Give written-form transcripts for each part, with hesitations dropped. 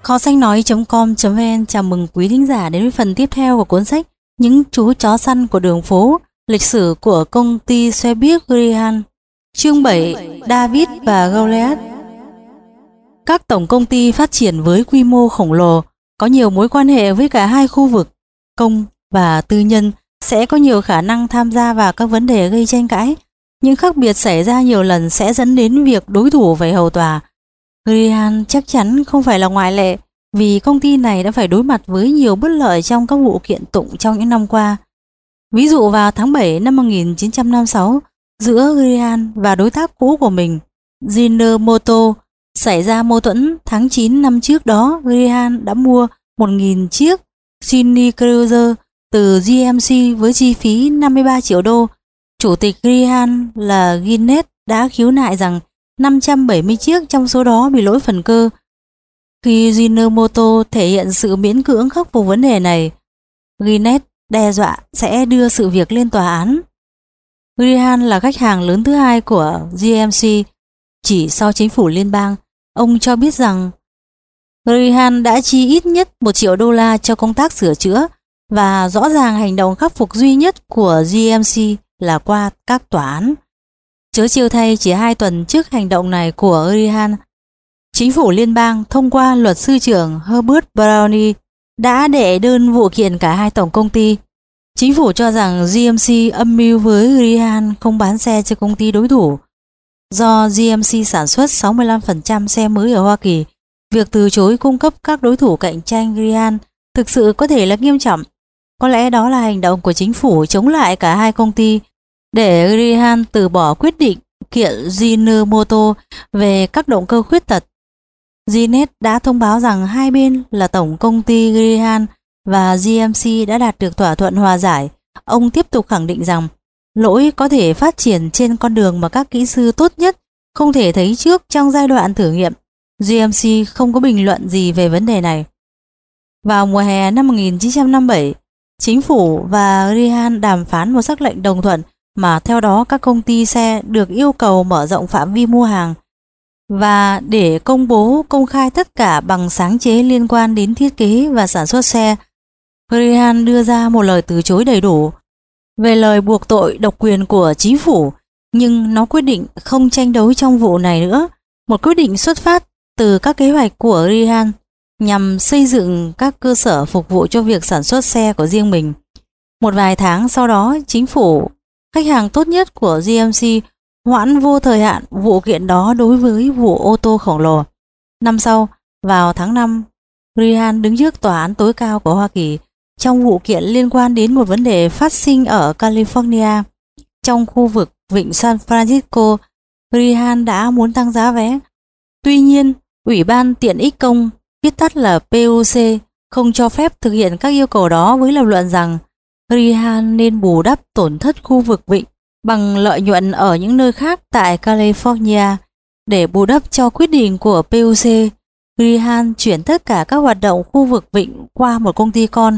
Kho sách nói.com.vn chào mừng quý thính giả đến với phần tiếp theo của cuốn sách Những chú chó săn của đường phố, lịch sử của công ty xe buýt Greyhound. Chương 7: David và Goliath. Các tổng công ty phát triển với quy mô khổng lồ, có nhiều mối quan hệ với cả hai khu vực, công và tư nhân, sẽ có nhiều khả năng tham gia vào các vấn đề gây tranh cãi. Những khác biệt xảy ra nhiều lần sẽ dẫn đến việc đối thủ phải hầu tòa. Greyhound chắc chắn không phải là ngoại lệ, vì công ty này đã phải đối mặt với nhiều bất lợi trong các vụ kiện tụng trong những năm qua. Ví dụ vào tháng 7 năm 1956, giữa Greyhound và đối tác cũ của mình, General Motors, xảy ra mâu thuẫn. Tháng 9 năm trước đó, Greyhound đã mua 1.000 chiếc Mini Cruiser từ GMC với chi phí 53 triệu đô. Chủ tịch Greyhound là Guinness đã khiếu nại rằng 570 chiếc trong số đó bị lỗi phần cơ. Khi General Motors thể hiện sự miễn cưỡng khắc phục vấn đề này, Guinness đe dọa sẽ đưa sự việc lên tòa án. Greyhound là khách hàng lớn thứ hai của GMC, chỉ sau chính phủ liên bang. Ông cho biết rằng Greyhound đã chi ít nhất 1 triệu đô la cho công tác sửa chữa, và rõ ràng hành động khắc phục duy nhất của GMC là qua các tòa án. Chớ chiêu thay, chỉ 2 tuần trước hành động này của Greyhound, chính phủ liên bang thông qua luật sư trưởng Herbert Browning đã đệ đơn vụ kiện cả hai tổng công ty. Chính phủ cho rằng GMC âm mưu với Greyhound không bán xe cho công ty đối thủ. Do GMC sản xuất 65% xe mới ở Hoa Kỳ, việc từ chối cung cấp các đối thủ cạnh tranh Greyhound thực sự có thể là nghiêm trọng. Có lẽ đó là hành động của chính phủ chống lại cả hai công ty để Greyhound từ bỏ quyết định kiện General Motors về các động cơ khuyết tật. Guinness đã thông báo rằng hai bên là tổng công ty Greyhound và GMC đã đạt được thỏa thuận hòa giải. Ông tiếp tục khẳng định rằng lỗi có thể phát triển trên con đường mà các kỹ sư tốt nhất không thể thấy trước trong giai đoạn thử nghiệm. GMC không có bình luận gì về vấn đề này. Vào mùa hè năm 1957, chính phủ và Greyhound đàm phán một sắc lệnh đồng thuận mà theo đó các công ty xe được yêu cầu mở rộng phạm vi mua hàng và để công bố công khai tất cả bằng sáng chế liên quan đến thiết kế và sản xuất xe. Greyhound đưa ra một lời từ chối đầy đủ về lời buộc tội độc quyền của chính phủ, nhưng nó quyết định không tranh đấu trong vụ này nữa, một quyết định xuất phát từ các kế hoạch của Greyhound nhằm xây dựng các cơ sở phục vụ cho việc sản xuất xe của riêng mình. Một vài tháng sau đó, chính phủ, khách hàng tốt nhất của GMC, hoãn vô thời hạn vụ kiện đó đối với vụ ô tô khổng lồ. Năm sau, vào tháng 5, Greyhound đứng trước tòa án tối cao của Hoa Kỳ trong vụ kiện liên quan đến một vấn đề phát sinh ở California. Trong khu vực vịnh San Francisco, Greyhound đã muốn tăng giá vé. Tuy nhiên, Ủy ban Tiện ích Công, viết tắt là PUC, không cho phép thực hiện các yêu cầu đó với lập luận rằng Greyhound nên bù đắp tổn thất khu vực vịnh bằng lợi nhuận ở những nơi khác tại California. Để bù đắp cho quyết định của PUC, Greyhound chuyển tất cả các hoạt động khu vực vịnh qua một công ty con,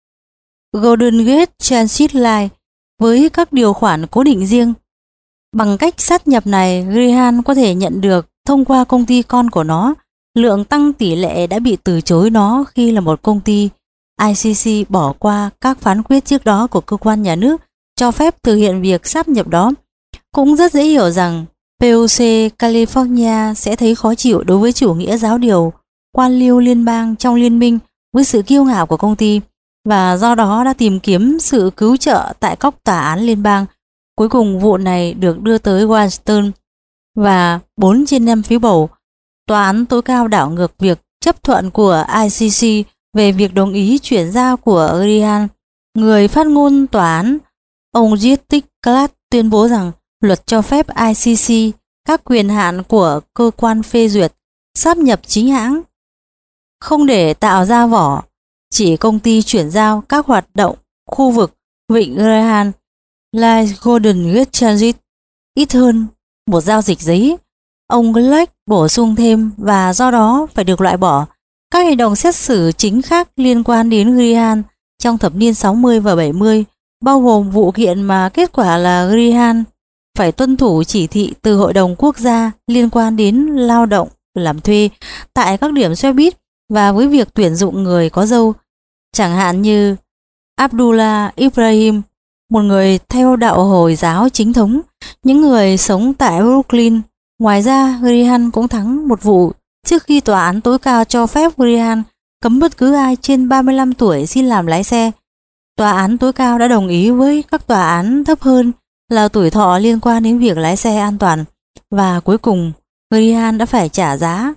Golden Gate Transit Line, với các điều khoản cố định riêng. Bằng cách sát nhập này, Greyhound có thể nhận được thông qua công ty con của nó lượng tăng tỷ lệ đã bị từ chối nó khi là một công ty. ICC bỏ qua các phán quyết trước đó của cơ quan nhà nước cho phép thực hiện việc sáp nhập đó. Cũng rất dễ hiểu rằng PUC California sẽ thấy khó chịu đối với chủ nghĩa giáo điều quan liêu liên bang trong liên minh với sự kiêu ngạo của công ty, và do đó đã tìm kiếm sự cứu trợ tại các tòa án liên bang. Cuối cùng vụ này được đưa tới Washington và 4 trên 5 phiếu bầu. Tòa án tối cao đảo ngược việc chấp thuận của ICC về việc đồng ý chuyển giao của Greyhound. Người phát ngôn tòa án, ông Jessica Clark, tuyên bố rằng luật cho phép ICC các quyền hạn của cơ quan phê duyệt sáp nhập chính hãng, không để tạo ra vỏ. Chỉ công ty chuyển giao các hoạt động khu vực vịnh Greyhound là Golden Gate Transit ít hơn một giao dịch giấy. Ông Clark bổ sung thêm, và do đó phải được loại bỏ các hành động xét xử chính khác liên quan đến Greyhound trong thập niên 60 và 70, bao gồm vụ kiện mà kết quả là Greyhound phải tuân thủ chỉ thị từ Hội đồng Quốc gia liên quan đến lao động làm thuê tại các điểm xe buýt và với việc tuyển dụng người có dâu, chẳng hạn như Abdullah Ibrahim, một người theo đạo Hồi giáo chính thống, những người sống tại Brooklyn. Ngoài ra, Grihan cũng thắng một vụ trước khi tòa án tối cao cho phép Grihan cấm bất cứ ai trên 35 tuổi xin làm lái xe. Tòa án tối cao đã đồng ý với các tòa án thấp hơn là tuổi thọ liên quan đến việc lái xe an toàn, và cuối cùng Grihan đã phải trả giá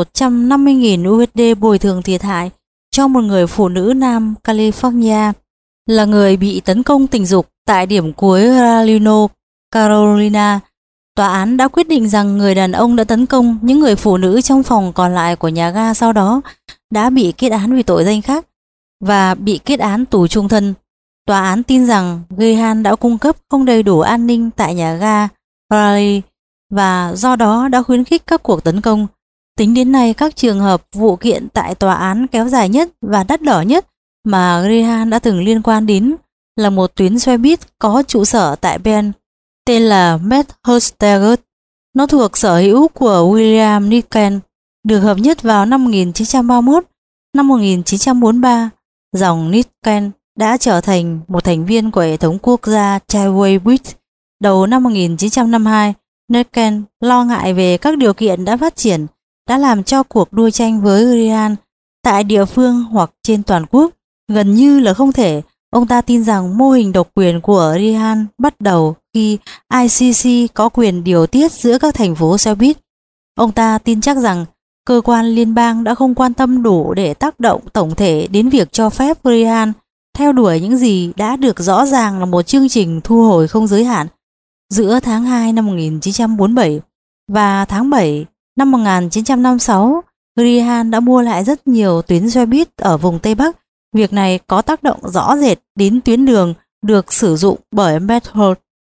150.000 USD bồi thường thiệt hại cho một người phụ nữ Nam California là người bị tấn công tình dục tại điểm cuối Raleigh, Carolina. Tòa án đã quyết định rằng người đàn ông đã tấn công những người phụ nữ trong phòng còn lại của nhà ga sau đó đã bị kết án vì tội danh khác và bị kết án tù chung thân. Tòa án tin rằng Grihan đã cung cấp không đầy đủ an ninh tại nhà ga Raleigh và do đó đã khuyến khích các cuộc tấn công. Tính đến nay, các trường hợp vụ kiện tại tòa án kéo dài nhất và đắt đỏ nhất mà Grihan đã từng liên quan đến là một tuyến xe buýt có trụ sở tại Bend tên là Medhurst. Nó thuộc sở hữu của William Niken, được hợp nhất vào năm 1931. Năm 1943, dòng Niken đã trở thành một thành viên của hệ thống quốc gia Childway Buick. Đầu năm 1952, Niken lo ngại về các điều kiện đã phát triển đã làm cho cuộc đua tranh với Grihan tại địa phương hoặc trên toàn quốc gần như là không thể. Ông ta tin rằng mô hình độc quyền của Grihan bắt đầu khi ICC có quyền điều tiết giữa các thành phố xe buýt. Ông ta tin chắc rằng cơ quan liên bang đã không quan tâm đủ để tác động tổng thể đến việc cho phép Grihan theo đuổi những gì đã được rõ ràng là một chương trình thu hồi không giới hạn. Giữa tháng 2 năm 1947 và tháng 7 năm 1956, Grihan đã mua lại rất nhiều tuyến xe buýt ở vùng Tây Bắc. Việc này có tác động rõ rệt đến tuyến đường được sử dụng bởi Medhurst.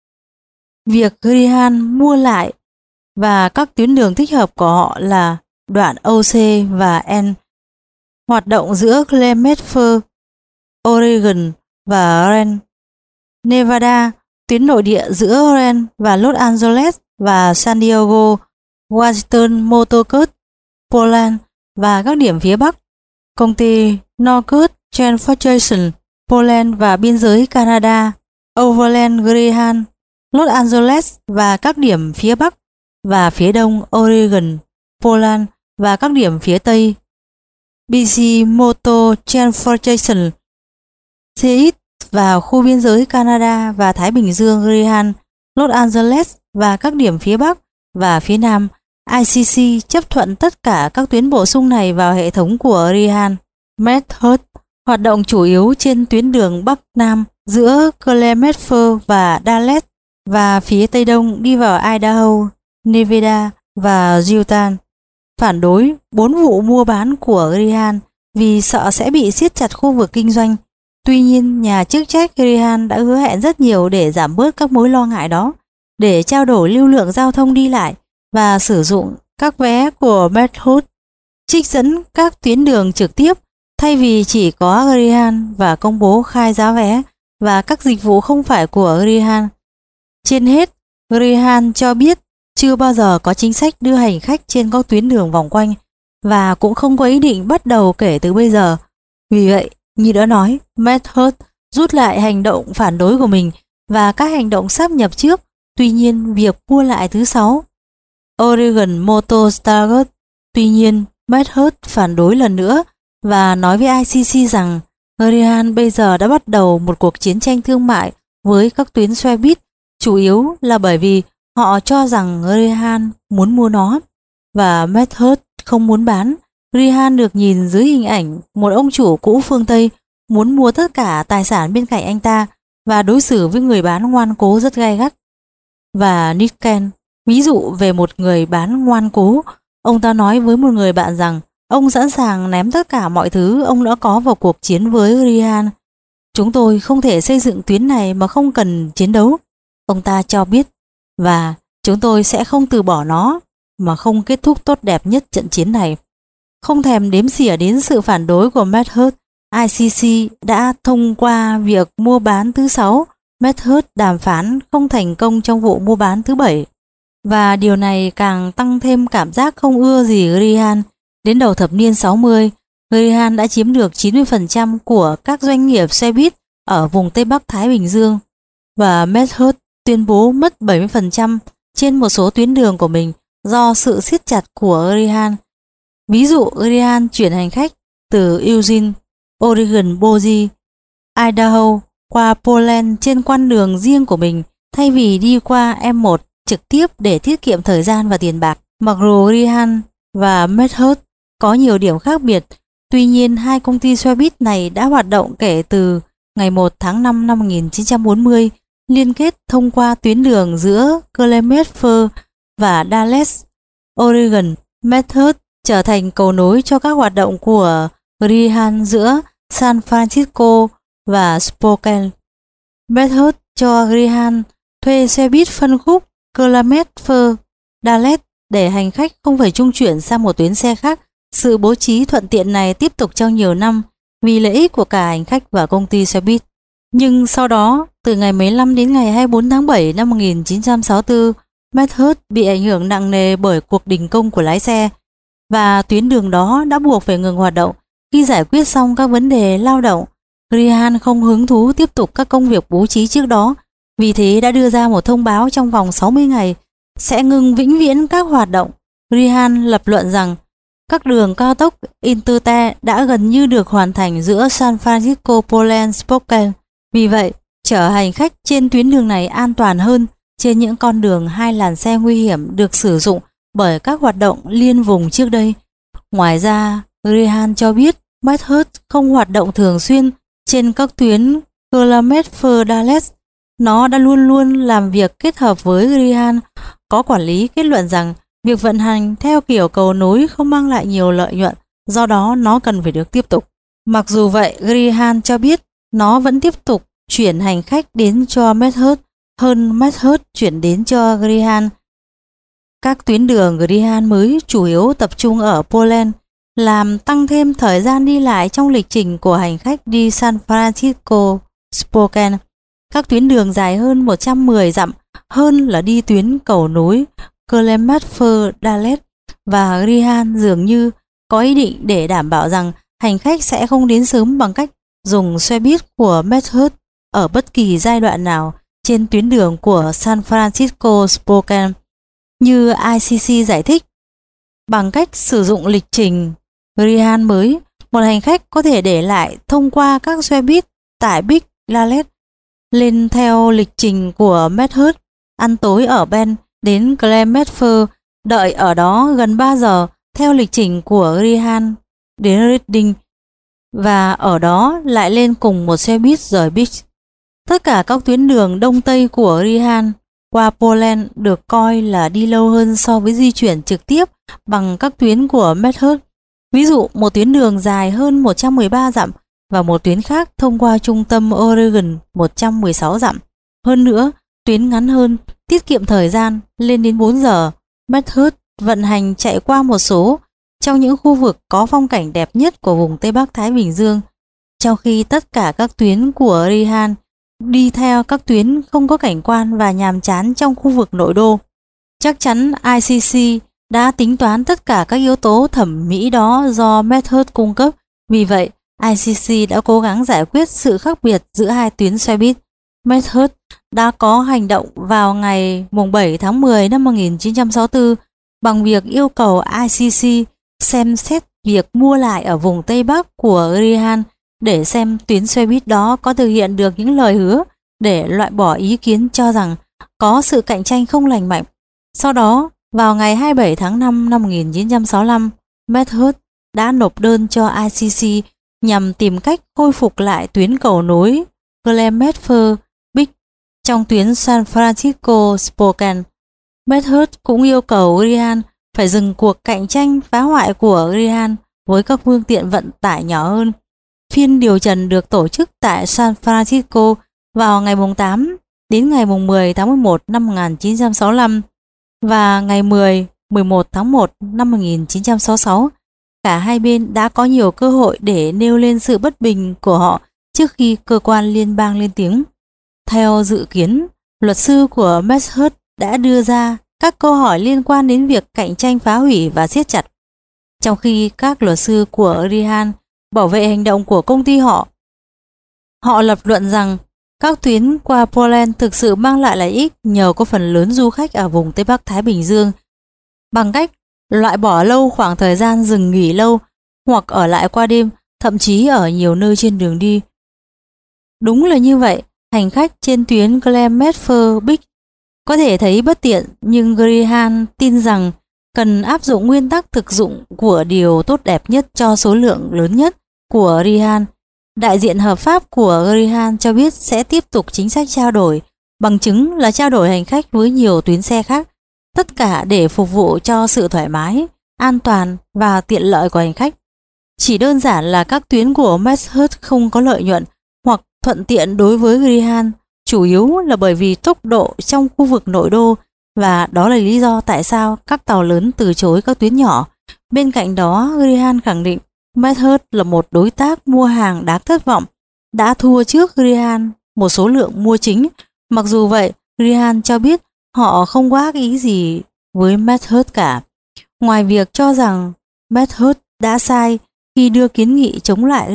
Việc Grihan mua lại và các tuyến đường thích hợp của họ là đoạn OC và N, hoạt động giữa Clementsburg, Oregon và Reno, Nevada, tuyến nội địa giữa Reno và Los Angeles và San Diego, Washington Motorcade, Portland và các điểm phía Bắc, công ty Norcross Transportation, Portland và biên giới Canada, Overland Grihan, Los Angeles và các điểm phía Bắc và phía Đông Oregon, Portland và các điểm phía Tây, BC Motor Transportation, CX vào khu biên giới Canada và Thái Bình Dương Grihan, Los Angeles và các điểm phía Bắc và phía Nam. ICC chấp thuận tất cả các tuyến bổ sung này vào hệ thống của Grihan. Medhurst hoạt động chủ yếu trên tuyến đường Bắc Nam giữa Clementsburg và Dallas và phía Tây Đông đi vào Idaho, Nevada và Utah. Phản đối 4 vụ mua bán của Grihan vì sợ sẽ bị siết chặt khu vực kinh doanh. Tuy nhiên, nhà chức trách Grihan đã hứa hẹn rất nhiều để giảm bớt các mối lo ngại đó, để trao đổi lưu lượng giao thông đi lại và sử dụng các vé của Medhurst, trích dẫn các tuyến đường trực tiếp thay vì chỉ có Grihan và công bố khai giá vé và các dịch vụ không phải của Grihan. Trên hết, Grihan cho biết chưa bao giờ có chính sách đưa hành khách trên các tuyến đường vòng quanh và cũng không có ý định bắt đầu kể từ bây giờ. Vì vậy, như đã nói, Medhurst rút lại hành động phản đối của mình và các hành động sáp nhập trước. Tuy nhiên, việc mua lại thứ 6, Oregon Motor Stargate, tuy nhiên, Medhurst phản đối lần nữa và nói với ICC rằng Grihan bây giờ đã bắt đầu một cuộc chiến tranh thương mại với các tuyến xe buýt, chủ yếu là bởi vì họ cho rằng Grihan muốn mua nó và Medhurst không muốn bán. Grihan được nhìn dưới hình ảnh một ông chủ cũ phương Tây muốn mua tất cả tài sản bên cạnh anh ta và đối xử với người bán ngoan cố rất gay gắt. Và Niken ví dụ về một người bán ngoan cố. Ông ta nói với một người bạn rằng ông sẵn sàng ném tất cả mọi thứ ông đã có vào cuộc chiến với Grihan. Chúng tôi không thể xây dựng tuyến này mà không cần chiến đấu, ông ta cho biết, và chúng tôi sẽ không từ bỏ nó mà không kết thúc tốt đẹp nhất trận chiến này. Không thèm đếm xỉa đến sự phản đối của Medhurst, ICC đã thông qua việc mua bán thứ 6. Medhurst đàm phán không thành công trong vụ mua bán thứ 7. Và điều này càng tăng thêm cảm giác không ưa gì Grihan. Đến đầu thập niên 60, Greyhound đã chiếm được 90% của các doanh nghiệp xe buýt ở vùng Tây Bắc Thái Bình Dương và Medhurst tuyên bố mất 70% trên một số tuyến đường của mình do sự siết chặt của Greyhound. Ví dụ, Greyhound chuyển hành khách từ Eugene, Oregon Boise, Idaho qua Portland trên con đường riêng của mình thay vì đi qua M1 trực tiếp để tiết kiệm thời gian và tiền bạc. Mặc dù Greyhound và Medhurst có nhiều điểm khác biệt, tuy nhiên hai công ty xe buýt này đã hoạt động kể từ ngày 1 tháng 5 năm 1940, liên kết thông qua tuyến đường giữa Clearwater và Dallas, Oregon. Medhurst trở thành cầu nối cho các hoạt động của Greyhound giữa San Francisco và Spokane. Medhurst cho Greyhound thuê xe buýt phân khúc Clearwater, Dallas để hành khách không phải trung chuyển sang một tuyến xe khác. Sự bố trí thuận tiện này tiếp tục trong nhiều năm vì lợi ích của cả hành khách và công ty xe buýt. Nhưng sau đó, từ ngày 15 đến ngày 24 tháng 7 năm 1964, Medhurst bị ảnh hưởng nặng nề bởi cuộc đình công của lái xe và tuyến đường đó đã buộc phải ngừng hoạt động. Khi giải quyết xong các vấn đề lao động, Greyhound không hứng thú tiếp tục các công việc bố trí trước đó, vì thế đã đưa ra một thông báo trong vòng 60 ngày sẽ ngừng vĩnh viễn các hoạt động. Greyhound lập luận rằng các đường cao tốc Interstate đã gần như được hoàn thành giữa San Francisco, Portland, Spokane. Vì vậy, chở hành khách trên tuyến đường này an toàn hơn trên những con đường hai làn xe nguy hiểm được sử dụng bởi các hoạt động liên vùng trước đây. Ngoài ra, Greyhound cho biết Medhurst không hoạt động thường xuyên trên các tuyến Clearwater Dallas. Nó đã luôn luôn làm việc kết hợp với Greyhound. Có quản lý kết luận rằng việc vận hành theo kiểu cầu nối không mang lại nhiều lợi nhuận, do đó nó cần phải được tiếp tục. Mặc dù vậy, Greyhound cho biết nó vẫn tiếp tục chuyển hành khách đến cho Medhurst hơn Medhurst chuyển đến cho Greyhound. Các tuyến đường Greyhound mới chủ yếu tập trung ở Portland, làm tăng thêm thời gian đi lại trong lịch trình của hành khách đi San Francisco, Spokane. Các tuyến đường dài hơn 110 dặm hơn là đi tuyến cầu nối Clearwater Dallas, và Greyhound dường như có ý định để đảm bảo rằng hành khách sẽ không đến sớm bằng cách dùng xe buýt của Medhurst ở bất kỳ giai đoạn nào trên tuyến đường của San Francisco Spokane. Như ICC giải thích, bằng cách sử dụng lịch trình Greyhound mới, một hành khách có thể để lại thông qua các xe buýt tại Big Dallas lên theo lịch trình của Medhurst, ăn tối ở Bend đến Clearwater, đợi ở đó gần 3 giờ theo lịch trình của Greyhound đến Reading, và ở đó lại lên cùng một xe buýt rời Beach. Tất cả các tuyến đường đông tây của Greyhound qua Portland được coi là đi lâu hơn so với di chuyển trực tiếp bằng các tuyến của Medhurst. Ví dụ, một tuyến đường dài hơn 113 dặm và một tuyến khác thông qua trung tâm Oregon 116 dặm. Hơn nữa, tuyến ngắn hơn, tiết kiệm thời gian lên đến 4 giờ. Medhurst vận hành chạy qua một số trong những khu vực có phong cảnh đẹp nhất của vùng Tây Bắc Thái Bình Dương, trong khi tất cả các tuyến của Greyhound đi theo các tuyến không có cảnh quan và nhàm chán trong khu vực nội đô. Chắc chắn ICC đã tính toán tất cả các yếu tố thẩm mỹ đó do Medhurst cung cấp. Vì vậy, ICC đã cố gắng giải quyết sự khác biệt giữa hai tuyến xe buýt. Medhurst đã có hành động vào ngày 7 tháng 10 năm 1964 bằng việc yêu cầu ICC xem xét việc mua lại ở vùng Tây Bắc của Greyhound để xem tuyến xe buýt đó có thực hiện được những lời hứa, để loại bỏ ý kiến cho rằng có sự cạnh tranh không lành mạnh. Sau đó, vào ngày 27 tháng 5 năm 1965, Medhurst đã nộp đơn cho ICC nhằm tìm cách khôi phục lại tuyến cầu nối Clearwater Big trong tuyến San Francisco Spokane. Medhurst cũng yêu cầu Greyhound phải dừng cuộc cạnh tranh phá hoại của Greyhound với các phương tiện vận tải nhỏ hơn. Phiên điều trần được tổ chức tại San Francisco vào ngày 8 đến ngày 10 tháng 11 năm 1965 và ngày 10-11 tháng 1 năm 1966. Cả hai bên đã có nhiều cơ hội để nêu lên sự bất bình của họ trước khi cơ quan liên bang lên tiếng. Theo dự kiến, luật sư của Medhurst đã đưa ra các câu hỏi liên quan đến việc cạnh tranh phá hủy và siết chặt. trong khi các luật sư của Grihan bảo vệ hành động của công ty họ. Họ lập luận rằng các tuyến qua Poland thực sự mang lại lợi ích nhờ có phần lớn du khách ở vùng Tây Bắc Thái Bình Dương bằng cách loại bỏ lâu khoảng thời gian dừng nghỉ lâu hoặc ở lại qua đêm, thậm chí ở nhiều nơi trên đường đi. Đúng là như vậy, hành khách trên tuyến Glemetfer-Bix có thể thấy bất tiện, nhưng Grihan tin rằng cần áp dụng nguyên tắc thực dụng của điều tốt đẹp nhất cho số lượng lớn nhất của Grihan. Đại diện hợp pháp của Grihan cho biết sẽ tiếp tục chính sách trao đổi, bằng chứng là trao đổi hành khách với nhiều tuyến xe khác, tất cả để phục vụ cho sự thoải mái, an toàn và tiện lợi của hành khách. Chỉ đơn giản là các tuyến của Messhert không có lợi nhuận hoặc thuận tiện đối với Grihan, chủ yếu là bởi vì tốc độ trong khu vực nội đô, và đó là lý do tại sao các tàu lớn từ chối các tuyến nhỏ. Bên cạnh đó, Grihan khẳng định Messhert là một đối tác mua hàng đáng thất vọng, đã thua trước Grihan một số lượng mua chính. Mặc dù vậy, Grihan cho biết họ không có ác ý gì với Messhert cả. Ngoài việc cho rằng Messhert đã sai khi đưa kiến nghị chống lại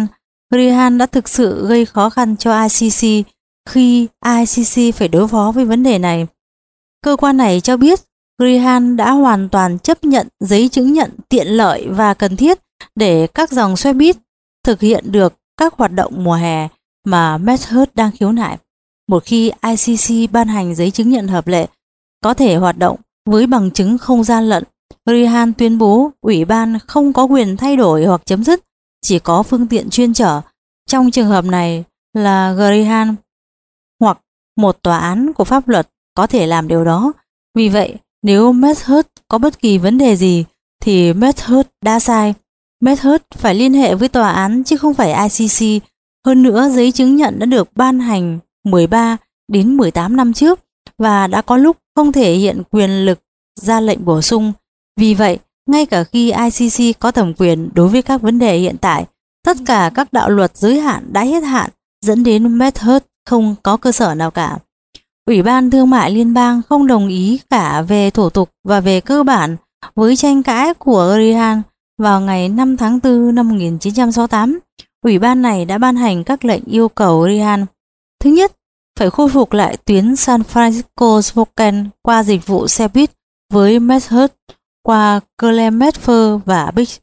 Grihan đã thực sự gây khó khăn cho ICC khi ICC phải đối phó với vấn đề này. Cơ quan này cho biết Grihan đã hoàn toàn chấp nhận giấy chứng nhận tiện lợi và cần thiết để các dòng xe buýt thực hiện được các hoạt động mùa hè mà Messhert đang khiếu nại. Một khi ICC ban hành giấy chứng nhận hợp lệ có thể hoạt động với bằng chứng không gian lận, Grihan tuyên bố ủy ban không có quyền thay đổi hoặc chấm dứt, chỉ có phương tiện chuyên chở. Trong trường hợp này là Grihan hoặc một tòa án của pháp luật có thể làm điều đó. Vì vậy, nếu Messhert có bất kỳ vấn đề gì thì Messhert đã sai. Messhert phải liên hệ với tòa án chứ không phải ICC. Hơn nữa, giấy chứng nhận đã được ban hành 13 đến 18 năm trước và đã có lúc không thể hiện quyền lực ra lệnh bổ sung. Vì vậy, ngay cả khi ICC có thẩm quyền đối với các vấn đề hiện tại, tất cả các đạo luật giới hạn đã hết hạn, dẫn đến Messhert không có cơ sở nào cả. Ủy ban Thương mại Liên bang không đồng ý cả về thủ tục và về cơ bản với tranh cãi của Grihan. Vào ngày 5 tháng 4 năm 1968, Ủy ban này đã ban hành các lệnh yêu cầu Grihan: thứ nhất, phải khôi phục lại tuyến San Francisco-Spokane qua dịch vụ xe buýt với Messhert qua Glemetfer và Bix.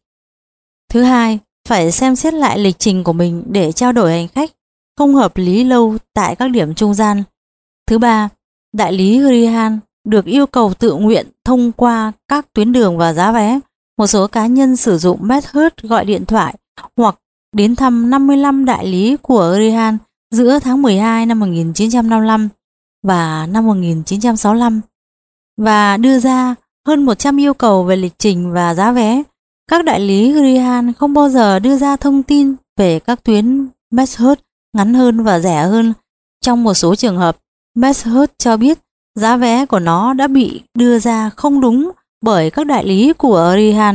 Thứ hai, phải xem xét lại lịch trình của mình để trao đổi hành khách không hợp lý lâu tại các điểm trung gian. Thứ ba, đại lý Grihan được yêu cầu tự nguyện thông qua các tuyến đường và giá vé. Một số cá nhân sử dụng Messhert gọi điện thoại hoặc đến thăm 55 đại lý của Grihan giữa tháng 12 năm 1955 và năm 1965 và đưa ra hơn 100 yêu cầu về lịch trình và giá vé. Các đại lý Grihan không bao giờ đưa ra thông tin về các tuyến Messhert ngắn hơn và rẻ hơn. Trong một số trường hợp, Messhert cho biết giá vé của nó đã bị đưa ra không đúng bởi các đại lý của Grihan.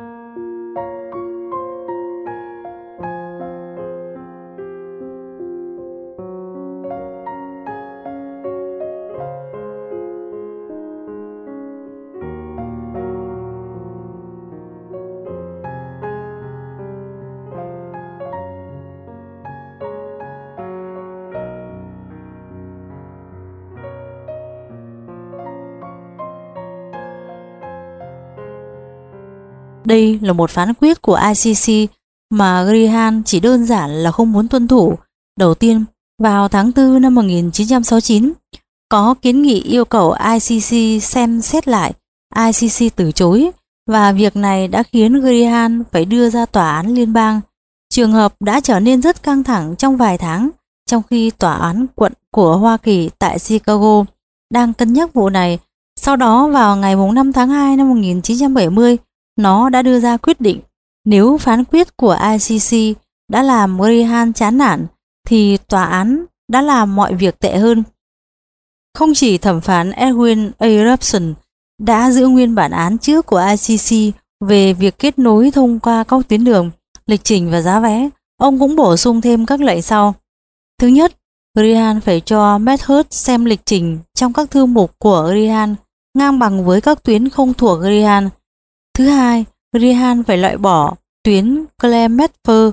Đây là một phán quyết của ICC mà Grihan chỉ đơn giản là không muốn tuân thủ. Đầu tiên, vào tháng 4 năm 1969, có kiến nghị yêu cầu ICC xem xét lại. ICC từ chối và việc này đã khiến Grihan phải đưa ra tòa án liên bang. Trường hợp đã trở nên rất căng thẳng trong vài tháng, trong khi tòa án quận của Hoa Kỳ tại Chicago đang cân nhắc vụ này. Sau đó vào ngày 5 tháng 2 năm 1970, nó đã đưa ra quyết định. Nếu phán quyết của ICC đã làm Grihan chán nản, thì tòa án đã làm mọi việc tệ hơn. Không chỉ thẩm phán Edwin A. Robson đã giữ nguyên bản án trước của ICC về việc kết nối thông qua các tuyến đường, lịch trình và giá vé, ông cũng bổ sung thêm các lệnh sau. Thứ nhất, Grihan phải cho Messhert xem lịch trình trong các thư mục của Grihan ngang bằng với các tuyến không thuộc Grihan. Thứ hai, Grihan phải loại bỏ tuyến Clemetfer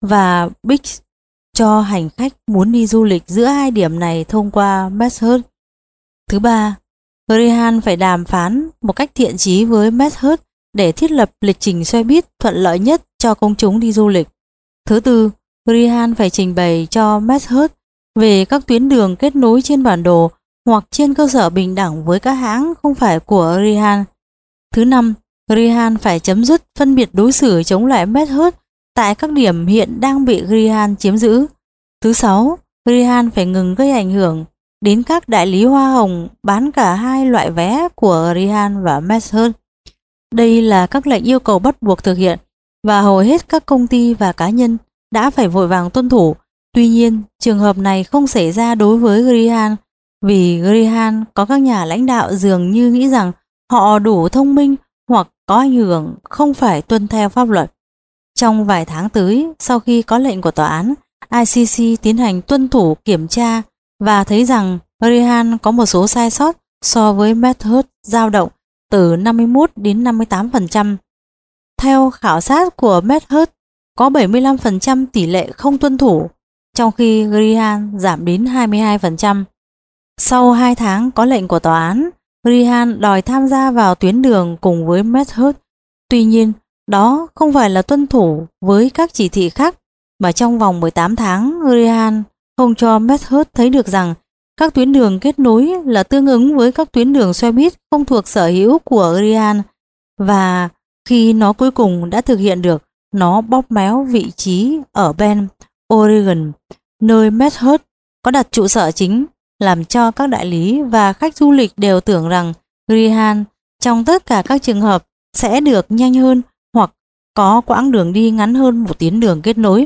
và Bix cho hành khách muốn đi du lịch giữa hai điểm này thông qua Meshurst. Thứ ba, Grihan phải đàm phán một cách thiện chí với Meshurst để thiết lập lịch trình xe buýt thuận lợi nhất cho công chúng đi du lịch. Thứ tư, Grihan phải trình bày cho Meshurst về các tuyến đường kết nối trên bản đồ hoặc trên cơ sở bình đẳng với các hãng không phải của Grihan. Thứ năm, Grihan phải chấm dứt phân biệt đối xử chống lại Meshurst tại các điểm hiện đang bị Grihan chiếm giữ. Thứ sáu, Grihan phải ngừng gây ảnh hưởng đến các đại lý hoa hồng bán cả hai loại vé của Grihan và Meshurst. Đây là các lệnh yêu cầu bắt buộc thực hiện và hầu hết các công ty và cá nhân đã phải vội vàng tuân thủ. Tuy nhiên, trường hợp này không xảy ra đối với Grihan vì Grihan có các nhà lãnh đạo dường như nghĩ rằng họ đủ thông minh hoặc có ảnh hưởng không phải tuân theo pháp luật. Trong vài tháng tới, sau khi có lệnh của tòa án, ICC tiến hành tuân thủ kiểm tra và thấy rằng Grihan có một số sai sót so với Meshurst dao động từ 51 đến 58%. Theo khảo sát của Meshurst, có 75% tỷ lệ không tuân thủ, trong khi Grihan giảm đến 22%. Sau 2 tháng có lệnh của tòa án, Grihan đòi tham gia vào tuyến đường cùng với Meshurst. Tuy nhiên, đó không phải là tuân thủ với các chỉ thị khác, mà trong vòng 18 tháng, Grihan không cho Meshurst thấy được rằng các tuyến đường kết nối là tương ứng với các tuyến đường xe buýt không thuộc sở hữu của Grihan, và khi nó cuối cùng đã thực hiện được, nó bóp méo vị trí ở Bend, Oregon, nơi Meshurst có đặt trụ sở chính, làm cho các đại lý và khách du lịch đều tưởng rằng Grihan trong tất cả các trường hợp sẽ được nhanh hơn hoặc có quãng đường đi ngắn hơn một tuyến đường kết nối.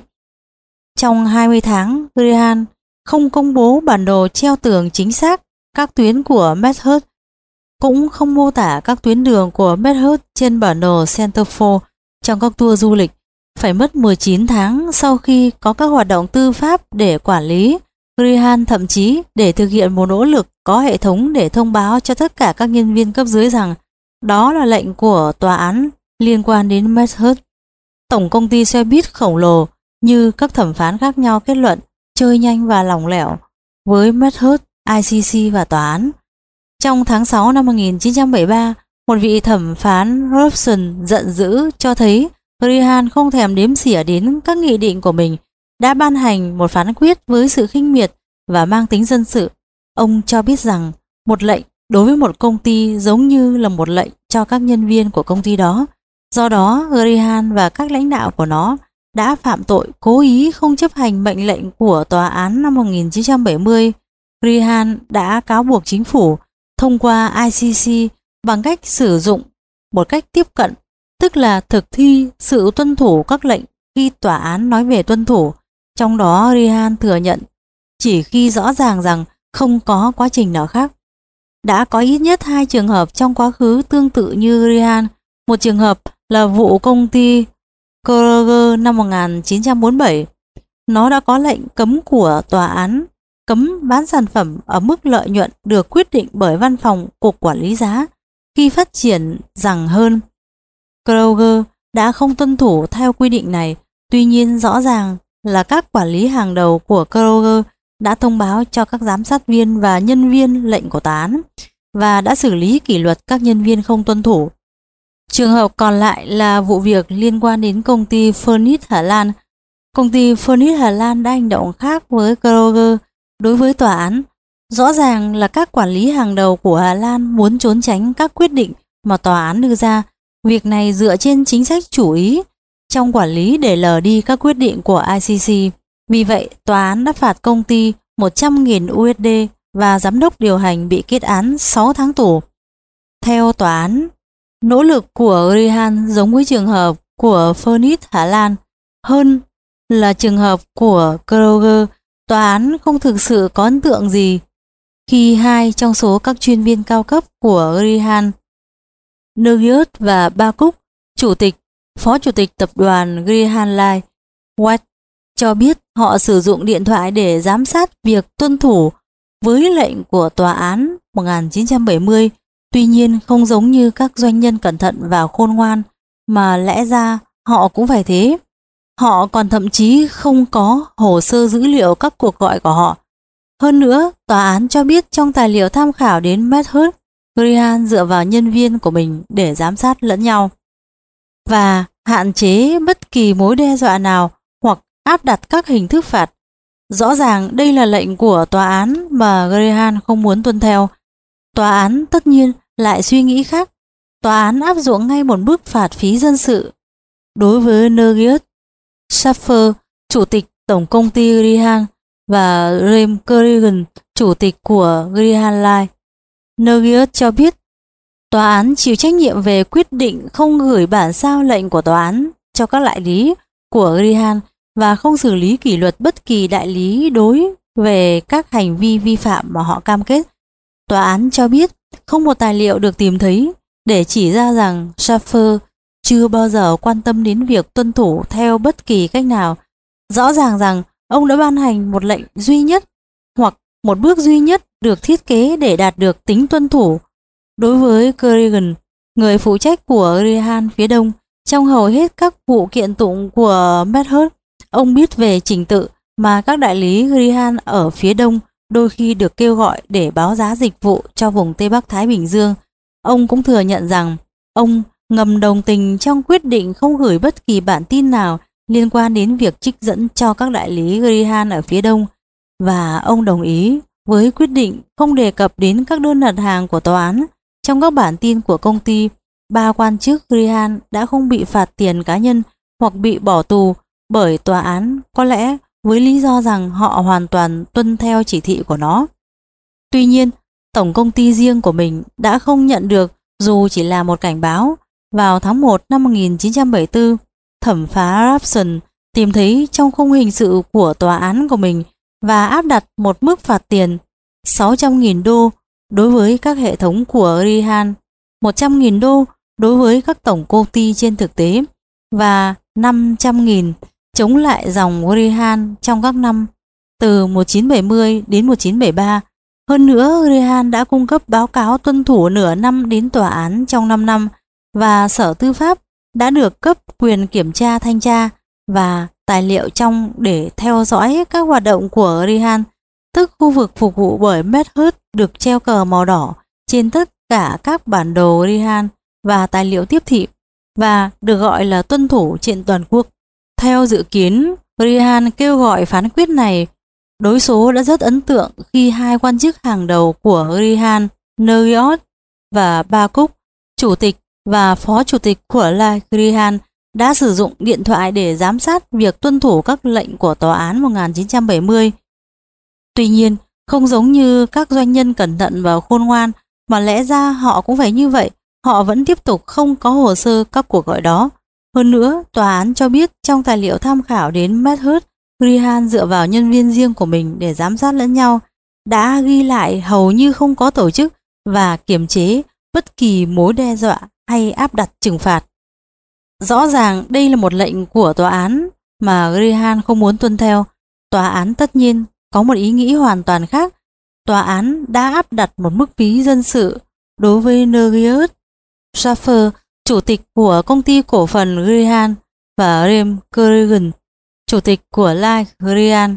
Trong 20 tháng, Grihan không công bố bản đồ treo tường chính xác các tuyến của Meshurst, cũng không mô tả các tuyến đường của Meshurst trên bản đồ Centerfold trong các tour du lịch. Phải mất 19 tháng sau khi có các hoạt động tư pháp để quản lý, Grihan thậm chí để thực hiện một nỗ lực có hệ thống để thông báo cho tất cả các nhân viên cấp dưới rằng đó là lệnh của tòa án liên quan đến Meshurst. Tổng công ty xe buýt khổng lồ như các thẩm phán khác nhau kết luận chơi nhanh và lỏng lẻo với Meshurst, ICC và tòa án. Trong tháng 6 năm 1973, một vị thẩm phán Robson giận dữ cho thấy Grihan không thèm đếm xỉa đến các nghị định của mình, đã ban hành một phán quyết với sự khinh miệt và mang tính dân sự. Ông cho biết rằng một lệnh đối với một công ty giống như là một lệnh cho các nhân viên của công ty đó. Do đó, Grihan và các lãnh đạo của nó đã phạm tội cố ý không chấp hành mệnh lệnh của tòa án năm 1970. Grihan đã cáo buộc chính phủ thông qua ICC bằng cách sử dụng một cách tiếp cận, tức là thực thi sự tuân thủ các lệnh khi tòa án nói về tuân thủ. Trong đó, Grihan thừa nhận chỉ khi rõ ràng rằng không có quá trình nào khác. Đã có ít nhất 2 trường hợp trong quá khứ tương tự như Grihan. Một trường hợp là vụ công ty Kroger năm 1947. Nó đã có lệnh cấm của tòa án cấm bán sản phẩm ở mức lợi nhuận được quyết định bởi văn phòng Cục Quản lý giá khi phát triển rằng hơn. Kroger đã không tuân thủ theo quy định này. Tuy nhiên rõ ràng là các quản lý hàng đầu của Kroger đã thông báo cho các giám sát viên và nhân viên lệnh của tòa án và đã xử lý kỷ luật các nhân viên không tuân thủ. Trường hợp còn lại là vụ việc liên quan đến công ty Furnish Hà Lan. Công ty Furnish Hà Lan đã hành động khác với Kroger đối với tòa án. Rõ ràng là các quản lý hàng đầu của Hà Lan muốn trốn tránh các quyết định mà tòa án đưa ra. Việc này dựa trên chính sách chủ ý trong quản lý để lờ đi các quyết định của ICC. Vì vậy, tòa án đã phạt công ty 100.000 USD và giám đốc điều hành bị kết án 6 tháng tù. Theo tòa án, nỗ lực của Grihan giống với trường hợp của Furnish Hà Lan hơn là trường hợp của Kroger. Tòa án không thực sự có ấn tượng gì khi 2 trong số các chuyên viên cao cấp của Grihan, Nugius và Bakuk, phó chủ tịch tập đoàn Grihan Life White, cho biết họ sử dụng điện thoại để giám sát việc tuân thủ với lệnh của tòa án 1970. Tuy nhiên, không giống như các doanh nhân cẩn thận và khôn ngoan, mà lẽ ra họ cũng phải thế. Họ còn thậm chí không có hồ sơ dữ liệu các cuộc gọi của họ. Hơn nữa, tòa án cho biết trong tài liệu tham khảo đến Medhurst, Grihan dựa vào nhân viên của mình để giám sát lẫn nhau và hạn chế bất kỳ mối đe dọa nào hoặc áp đặt các hình thức phạt. Rõ ràng đây là lệnh của tòa án mà Grihan không muốn tuân theo. Tòa án tất nhiên lại suy nghĩ khác. Tòa án áp dụng ngay một mức phạt phí dân sự đối với Nergius Schaffer, chủ tịch tổng công ty Grihan, và Rem Kerrigan, chủ tịch của Grihan Line. Nergius cho biết tòa án chịu trách nhiệm về quyết định không gửi bản sao lệnh của tòa án cho các đại lý của Grihan và không xử lý kỷ luật bất kỳ đại lý đối về các hành vi vi phạm mà họ cam kết. Tòa án cho biết không một tài liệu được tìm thấy để chỉ ra rằng Schaffer chưa bao giờ quan tâm đến việc tuân thủ theo bất kỳ cách nào. Rõ ràng rằng ông đã ban hành một lệnh duy nhất hoặc một bước duy nhất được thiết kế để đạt được tính tuân thủ. Đối với Kerrigan, người phụ trách của Grihan phía đông, trong hầu hết các vụ kiện tụng của Medhurst, ông biết về trình tự mà các đại lý Grihan ở phía đông đôi khi được kêu gọi để báo giá dịch vụ cho vùng Tây Bắc Thái Bình Dương. Ông cũng thừa nhận rằng ông ngầm đồng tình trong quyết định không gửi bất kỳ bản tin nào liên quan đến việc trích dẫn cho các đại lý Grihan ở phía đông, và ông đồng ý với quyết định không đề cập đến các đơn đặt hàng của tòa án. Trong các bản tin của công ty, 3 quan chức Grihan đã không bị phạt tiền cá nhân hoặc bị bỏ tù bởi tòa án, có lẽ với lý do rằng họ hoàn toàn tuân theo chỉ thị của nó. Tuy nhiên, tổng công ty riêng của mình đã không nhận được dù chỉ là một cảnh báo. Vào tháng 1 năm 1974, thẩm phán Rapson tìm thấy trong khung hình sự của tòa án của mình và áp đặt một mức phạt tiền 600.000 đô đối với các hệ thống của Grihan, 100.000 đô đối với các tổng công ty trên thực tế và 500.000 chống lại dòng Grihan trong các năm từ 1970 đến 1973. Hơn nữa, Grihan đã cung cấp báo cáo tuân thủ nửa năm đến tòa án trong 5 năm và Sở Tư pháp đã được cấp quyền kiểm tra thanh tra và tài liệu trong để theo dõi các hoạt động của Grihan, tức khu vực phục vụ bởi Medhurst được treo cờ màu đỏ trên tất cả các bản đồ Grihan và tài liệu tiếp thị và được gọi là tuân thủ trên toàn quốc. Theo dự kiến, Grihan kêu gọi phán quyết này. Đối số đã rất ấn tượng khi hai quan chức hàng đầu của Grihan, Nergius và Bakuk, chủ tịch và phó chủ tịch của La Grihan, đã sử dụng điện thoại để giám sát việc tuân thủ các lệnh của tòa án 1970. Tuy nhiên, không giống như các doanh nhân cẩn thận và khôn ngoan mà lẽ ra họ cũng phải như vậy, họ vẫn tiếp tục không có hồ sơ các cuộc gọi đó. Hơn nữa, tòa án cho biết trong tài liệu tham khảo đến Medhurst, Grihan dựa vào nhân viên riêng của mình để giám sát lẫn nhau, đã ghi lại hầu như không có tổ chức và kiềm chế bất kỳ mối đe dọa hay áp đặt trừng phạt. Rõ ràng đây là một lệnh của tòa án mà Grihan không muốn tuân theo. Tòa án tất nhiên có một ý nghĩ hoàn toàn khác. Tòa án đã áp đặt một mức phí dân sự đối với Nergius Schaffer, chủ tịch của công ty cổ phần Grihan, và Rem Kerrigan, chủ tịch của Line Grihan.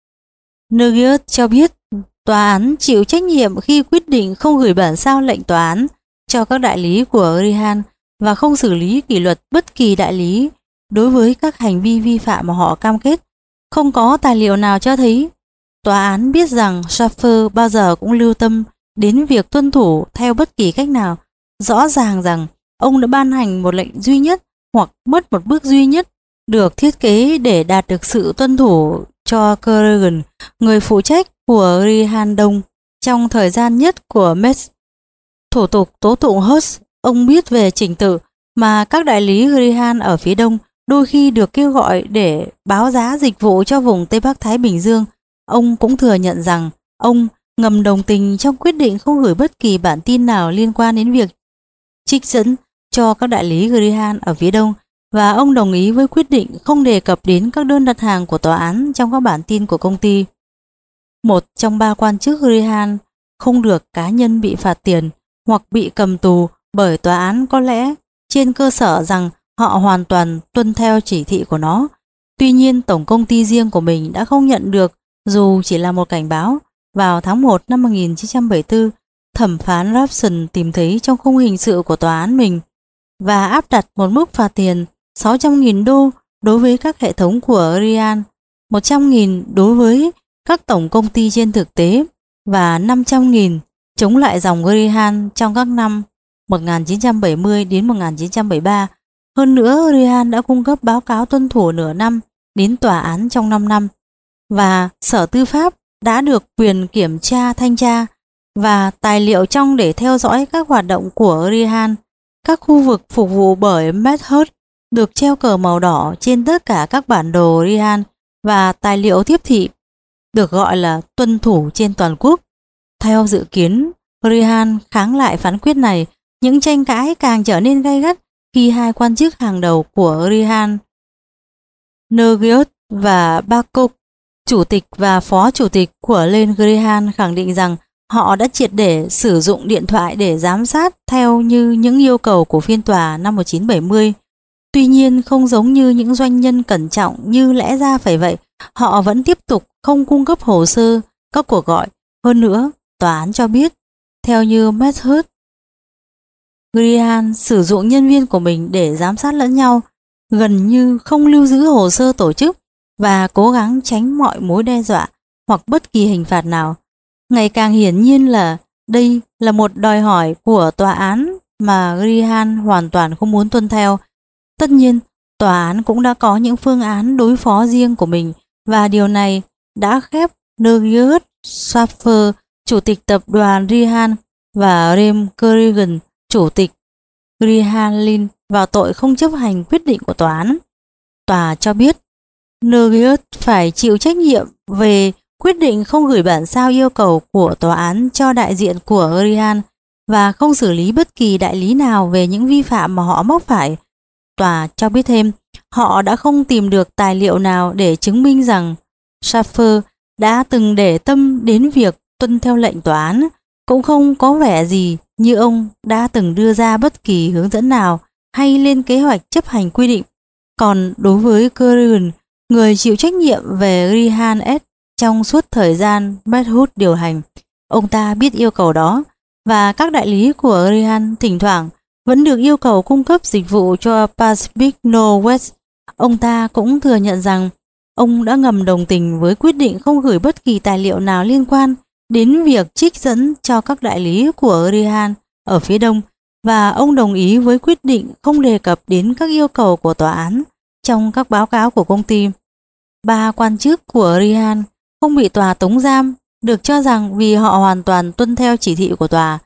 Nergius cho biết tòa án chịu trách nhiệm khi quyết định không gửi bản sao lệnh tòa án cho các đại lý của Grihan và không xử lý kỷ luật bất kỳ đại lý đối với các hành vi vi phạm mà họ cam kết. Không có tài liệu nào cho thấy tòa án biết rằng Schaffer bao giờ cũng lưu tâm đến việc tuân thủ theo bất kỳ cách nào. Rõ ràng rằng ông đã ban hành một lệnh duy nhất hoặc mất một bước duy nhất được thiết kế để đạt được sự tuân thủ cho Kerrigan, người phụ trách của Grihan Đông, trong thời gian nhất của Metz. Thủ tục tố tụng Hurst, ông biết về trình tự mà các đại lý Grihan ở phía đông đôi khi được kêu gọi để báo giá dịch vụ cho vùng Tây Bắc Thái Bình Dương. Ông cũng thừa nhận rằng ông ngầm đồng tình trong quyết định không gửi bất kỳ bản tin nào liên quan đến việc trích dẫn cho các đại lý Grihan ở phía đông, và ông đồng ý với quyết định không đề cập đến các đơn đặt hàng của tòa án trong các bản tin của công ty. Một trong 3 quan chức Grihan không được cá nhân bị phạt tiền hoặc bị cầm tù bởi tòa án, có lẽ trên cơ sở rằng họ hoàn toàn tuân theo chỉ thị của nó. Tuy nhiên, tổng công ty riêng của mình đã không nhận được dù chỉ là một cảnh báo. Vào tháng 1 năm 1974, thẩm phán Robson tìm thấy trong khung hình sự của tòa án mình và áp đặt một mức phạt tiền 600.000 đô đối với các hệ thống của Ryan, 100.000 đối với các tổng công ty trên thực tế và 500.000 chống lại dòng Ryan trong các năm 1970 đến 1973. Hơn nữa, Ryan đã cung cấp báo cáo tuân thủ nửa năm đến tòa án trong 5 năm và Sở Tư pháp đã được quyền kiểm tra, thanh tra và tài liệu trong để theo dõi các hoạt động của Ryan. Các khu vực phục vụ bởi Medhurst được treo cờ màu đỏ trên tất cả các bản đồ Ryan và tài liệu tiếp thị được gọi là tuân thủ trên toàn quốc. Theo dự kiến, Ryan kháng lại phán quyết này. Những tranh cãi càng trở nên gay gắt khi hai quan chức hàng đầu của Ryan, Nergiot và Bakov, chủ tịch và phó chủ tịch của Len Ryan, khẳng định rằng họ đã triệt để sử dụng điện thoại để giám sát theo như những yêu cầu của phiên tòa năm 1970. Tuy nhiên, không giống như những doanh nhân cẩn trọng như lẽ ra phải vậy, họ vẫn tiếp tục không cung cấp hồ sơ các cuộc gọi. Hơn nữa, tòa án cho biết, theo như Medhurst, Ryan sử dụng nhân viên của mình để giám sát lẫn nhau, gần như không lưu giữ hồ sơ tổ chức và cố gắng tránh mọi mối đe dọa hoặc bất kỳ hình phạt nào. Ngày càng hiển nhiên là đây là một đòi hỏi của tòa án mà Ryan hoàn toàn không muốn tuân theo. Tất nhiên, tòa án cũng đã có những phương án đối phó riêng của mình và điều này đã khép Nergiot Schaffer, chủ tịch tập đoàn Ryan, và Rem Kerrigan, chủ tịch Ryan Lin vào tội không chấp hành quyết định của tòa án. Tòa cho biết Nergiot phải chịu trách nhiệm về quyết định không gửi bản sao yêu cầu của tòa án cho đại diện của Ryan và không xử lý bất kỳ đại lý nào về những vi phạm mà họ mắc phải. Tòa cho biết thêm, họ đã không tìm được tài liệu nào để chứng minh rằng Schaffer đã từng để tâm đến việc tuân theo lệnh tòa án, cũng không có vẻ gì như ông đã từng đưa ra bất kỳ hướng dẫn nào hay lên kế hoạch chấp hành quy định. Còn đối với Kerrigan, người chịu trách nhiệm về Ryan S trong suốt thời gian Medhurst điều hành, ông ta biết yêu cầu đó và các đại lý của Ryan thỉnh thoảng vẫn được yêu cầu cung cấp dịch vụ cho Pacific Northwest. Ông ta cũng thừa nhận rằng ông đã ngầm đồng tình với quyết định không gửi bất kỳ tài liệu nào liên quan đến việc trích dẫn cho các đại lý của Ryan ở phía đông và ông đồng ý với quyết định không đề cập đến các yêu cầu của tòa án trong các báo cáo của công ty. 3 quan chức của Ryan không bị tòa tống giam, được cho rằng vì họ hoàn toàn tuân theo chỉ thị của tòa.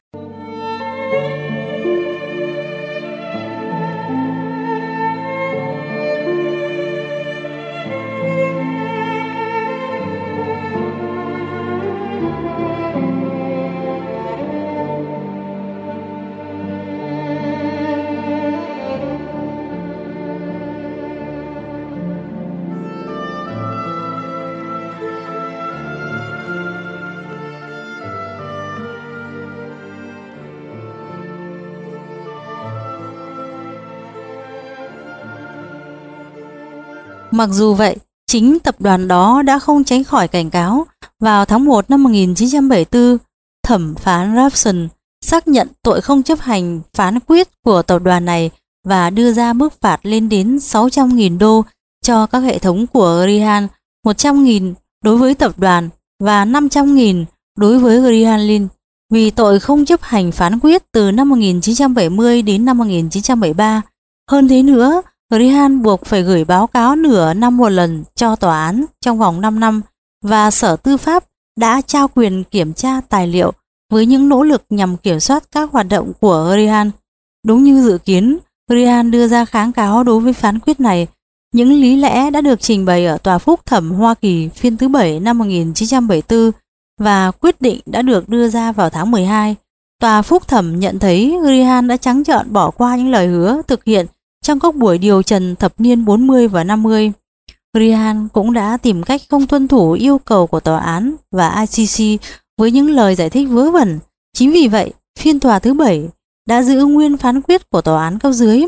Mặc dù vậy, chính tập đoàn đó đã không tránh khỏi cảnh cáo. Vào tháng 1 năm 1974, thẩm phán Robson xác nhận tội không chấp hành phán quyết của tập đoàn này và đưa ra mức phạt lên đến 600.000 đô cho các hệ thống của Ryan, 100.000 đối với tập đoàn và 500.000 đối với Ryan Lin vì tội không chấp hành phán quyết từ năm 1970 đến năm 1973. Hơn thế nữa, Ryan buộc phải gửi báo cáo nửa năm một lần cho tòa án trong vòng 5 năm và Sở Tư pháp đã trao quyền kiểm tra tài liệu với những nỗ lực nhằm kiểm soát các hoạt động của Ryan. Đúng như dự kiến, Ryan đưa ra kháng cáo đối với phán quyết này. Những lý lẽ đã được trình bày ở Tòa Phúc thẩm Hoa Kỳ phiên thứ 7 năm 1974 và quyết định đã được đưa ra vào tháng 12. Tòa Phúc thẩm nhận thấy Ryan đã trắng trợn bỏ qua những lời hứa thực hiện trong các buổi điều trần thập niên 40 và 50. Ryan cũng đã tìm cách không tuân thủ yêu cầu của tòa án và ICC với những lời giải thích vớ vẩn. Chính vì vậy, phiên tòa thứ 7 đã giữ nguyên phán quyết của tòa án cấp dưới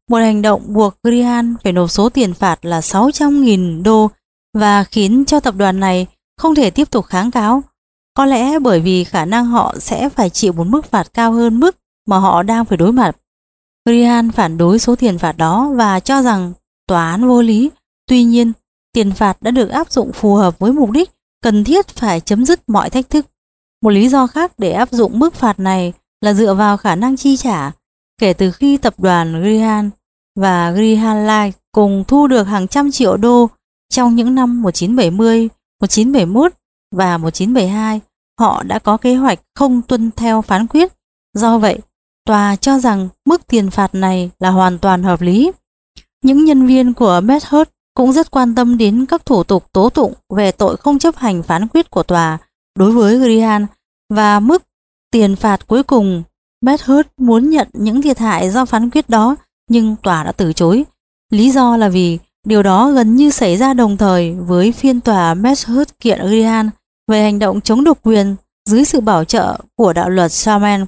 một hành động buộc Grihan phải nộp số tiền phạt là 600.000 đô và khiến cho tập đoàn này không thể tiếp tục kháng cáo. Có lẽ bởi vì khả năng họ sẽ phải chịu một mức phạt cao hơn mức mà họ đang phải đối mặt. Grihan phản đối số tiền phạt đó và cho rằng tòa án vô lý. Tuy nhiên, tiền phạt đã được áp dụng phù hợp với mục đích cần thiết phải chấm dứt mọi thách thức. Một lý do khác để áp dụng mức phạt này là dựa vào khả năng chi trả. Kể từ khi tập đoàn Grihan và Grihan Life cùng thu được hàng trăm triệu đô trong những năm 1970, 1971 và 1972, họ đã có kế hoạch không tuân theo phán quyết. Do vậy, tòa cho rằng mức tiền phạt này là hoàn toàn hợp lý. Những nhân viên của Medhurst cũng rất quan tâm đến các thủ tục tố tụng về tội không chấp hành phán quyết của tòa đối với Grihan và mức tiền phạt cuối cùng. Medhurst muốn nhận những thiệt hại do phán quyết đó, nhưng tòa đã từ chối. Lý do là vì điều đó gần như xảy ra đồng thời với phiên tòa Medhurst kiện Grihan về hành động chống độc quyền dưới sự bảo trợ của đạo luật Sharman.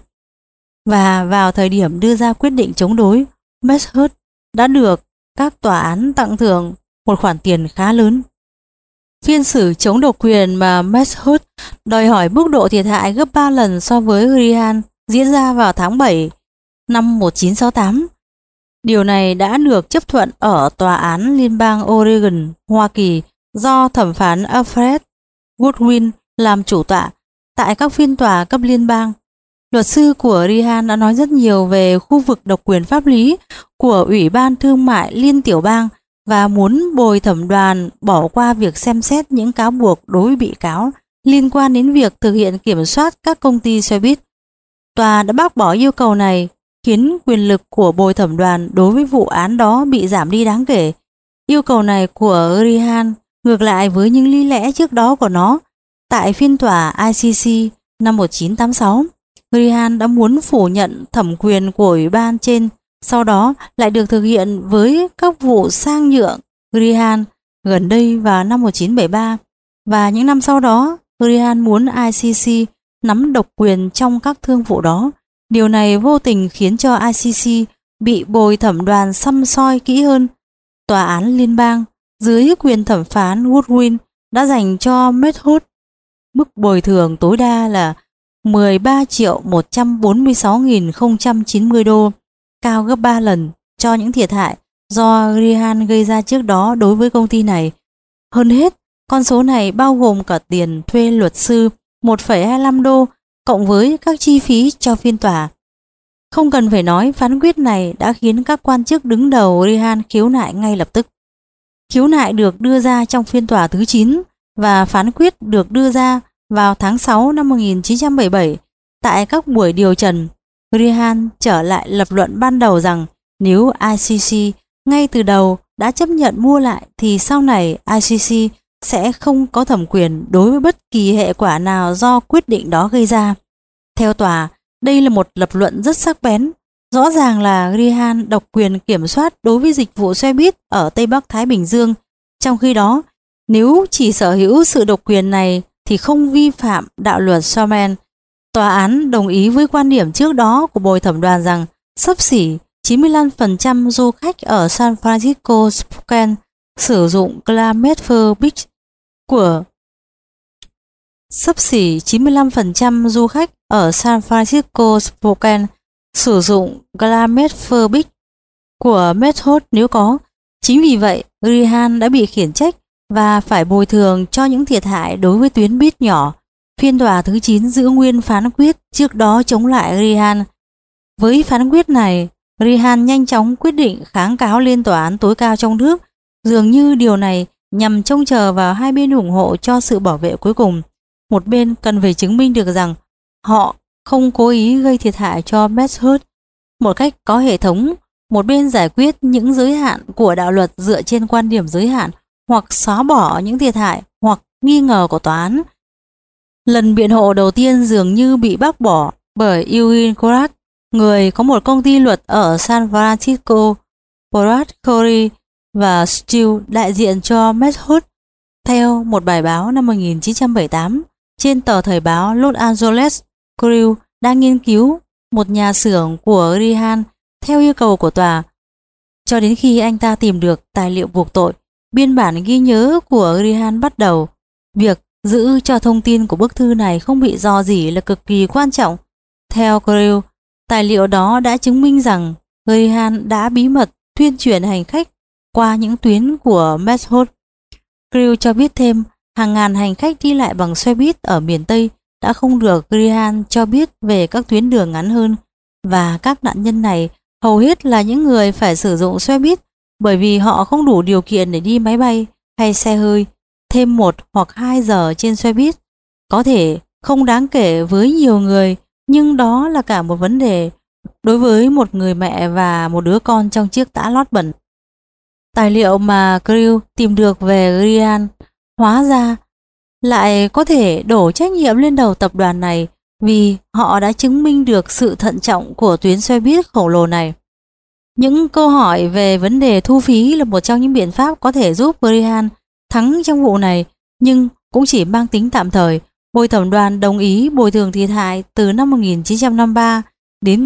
Và vào thời điểm đưa ra quyết định chống đối, Medhurst đã được các tòa án tặng thưởng một khoản tiền khá lớn. Phiên xử chống độc quyền mà Medhurst đòi hỏi mức độ thiệt hại gấp 3 lần so với Grihan diễn ra vào tháng 7 năm 1968. Điều này đã được chấp thuận ở Tòa án Liên bang Oregon, Hoa Kỳ do thẩm phán Alfred Goodwin làm chủ tọa tại các phiên tòa cấp liên bang. Luật sư của Grihan đã nói rất nhiều về khu vực độc quyền pháp lý của Ủy ban Thương mại Liên tiểu bang và muốn bồi thẩm đoàn bỏ qua việc xem xét những cáo buộc đối với bị cáo liên quan đến việc thực hiện kiểm soát các công ty xe buýt. Tòa đã bác bỏ yêu cầu này, khiến quyền lực của bồi thẩm đoàn đối với vụ án đó bị giảm đi đáng kể. Yêu cầu này của Grihan ngược lại với những lý lẽ trước đó của nó. Tại phiên tòa ICC năm 1986, Grihan đã muốn phủ nhận thẩm quyền của ủy ban trên, sau đó lại được thực hiện với các vụ sang nhượng Grihan gần đây vào năm 1973. Và những năm sau đó, Grihan muốn ICC nắm độc quyền trong các thương vụ đó. Điều này vô tình khiến cho ICC bị bồi thẩm đoàn săm soi kỹ hơn. Tòa án liên bang dưới quyền thẩm phán Goodwin đã dành cho Medhurst mức bồi thường tối đa là 13.146.090 đô, cao gấp 3 lần cho những thiệt hại do Grihan gây ra trước đó đối với công ty này. Hơn hết, con số này bao gồm cả tiền thuê luật sư 1,25 đô cộng với các chi phí cho phiên tòa. Không cần phải nói, phán quyết này đã khiến các quan chức đứng đầu Grihan khiếu nại ngay lập tức. Khiếu nại được đưa ra trong phiên tòa thứ 9 và phán quyết được đưa ra vào tháng 6 năm 1977. Tại các buổi điều trần, Grihan trở lại lập luận ban đầu rằng nếu ICC ngay từ đầu đã chấp nhận mua lại thì sau này ICC sẽ không có thẩm quyền đối với bất kỳ hệ quả nào do quyết định đó gây ra. Theo tòa, đây là một lập luận rất sắc bén. Rõ ràng là Grihan độc quyền kiểm soát đối với dịch vụ xe buýt ở Tây Bắc Thái Bình Dương. Trong khi đó, nếu chỉ sở hữu sự độc quyền này thì không vi phạm đạo luật Sharman. Tòa án đồng ý với quan điểm trước đó của bồi thẩm đoàn rằng xấp xỉ 95% du khách ở San Francisco Spokane sử dụng Glametfer Beach của xấp xỉ 95% du khách ở San Francisco Spokane sử dụng Glametfer Beach của Medhurst nếu có. Chính vì vậy, Grihan đã bị khiển trách và phải bồi thường cho những thiệt hại đối với tuyến buýt nhỏ. Phiên tòa thứ 9 giữ nguyên phán quyết trước đó chống lại Grihan. Với phán quyết này, Grihan nhanh chóng quyết định kháng cáo lên tòa án tối cao trong nước. Dường như điều này nhằm trông chờ vào hai bên ủng hộ cho sự bảo vệ cuối cùng. Một bên cần phải chứng minh được rằng họ không cố ý gây thiệt hại cho Medhurst một cách có hệ thống. Một bên giải quyết những giới hạn của đạo luật dựa trên quan điểm giới hạn hoặc xóa bỏ những thiệt hại hoặc nghi ngờ của tòa án. Lần biện hộ đầu tiên dường như bị bác bỏ bởi Eugene Korat, người có một công ty luật ở San Francisco. Korat, Corey và Steele đại diện cho Medhurst. Theo một bài báo năm 1978 trên tờ thời báo Los Angeles, Crew đang nghiên cứu một nhà xưởng của Grihan theo yêu cầu của tòa. cho đến khi anh ta tìm được tài liệu buộc tội. Biên bản ghi nhớ của Grihan bắt đầu. Việc giữ cho thông tin của bức thư này không bị rò rỉ là cực kỳ quan trọng. Theo Creel, tài liệu đó đã chứng minh rằng Grihan đã bí mật tuyên truyền hành khách qua những tuyến của Meshot. Creel cho biết thêm, hàng ngàn hành khách đi lại bằng xe buýt ở miền Tây đã không được Grihan cho biết về các tuyến đường ngắn hơn, và các nạn nhân này hầu hết là những người phải sử dụng xe buýt bởi vì họ không đủ điều kiện để đi máy bay hay xe hơi. Thêm 1 hoặc 2 giờ trên xe buýt có thể không đáng kể với nhiều người, nhưng đó là cả một vấn đề đối với một người mẹ và một đứa con trong chiếc tã lót bẩn. Tài liệu mà Creel tìm được về Grihan hóa ra lại có thể đổ trách nhiệm lên đầu tập đoàn này, vì họ đã chứng minh được sự thận trọng của tuyến xe buýt khổng lồ này. Những câu hỏi về vấn đề thu phí là một trong những biện pháp có thể giúp Grihan thắng trong vụ này, nhưng cũng chỉ mang tính tạm thời. Bồi thẩm đoàn đồng ý bồi thường thiệt hại từ năm 1953 đến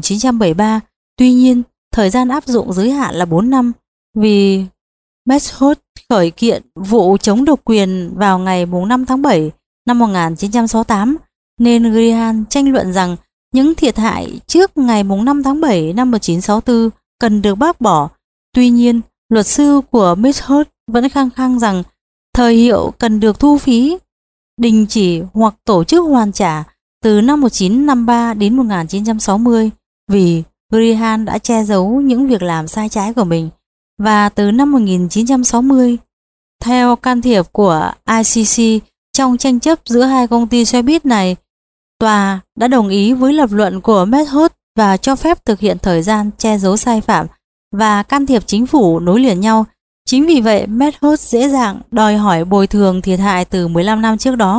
1973, tuy nhiên thời gian áp dụng giới hạn là 4 năm, vì Meshot khởi kiện vụ chống độc quyền vào ngày 5 tháng 7 năm 1968, nên Grihan tranh luận rằng những thiệt hại trước ngày 5 tháng 7 năm 1964 cần được bác bỏ. Tuy nhiên, luật sư của Meshot vẫn khăng khăng rằng thời hiệu cần được thu phí, đình chỉ hoặc tổ chức hoàn trả từ năm 1953 đến 1960, vì Grihan đã che giấu những việc làm sai trái của mình. Và từ năm 1960, theo can thiệp của ICC trong tranh chấp giữa hai công ty xe buýt này, tòa đã đồng ý với lập luận của Meshot và cho phép thực hiện thời gian che giấu sai phạm và can thiệp chính phủ nối liền nhau. Chính vì vậy, Meshot dễ dàng đòi hỏi bồi thường thiệt hại từ 15 năm trước đó.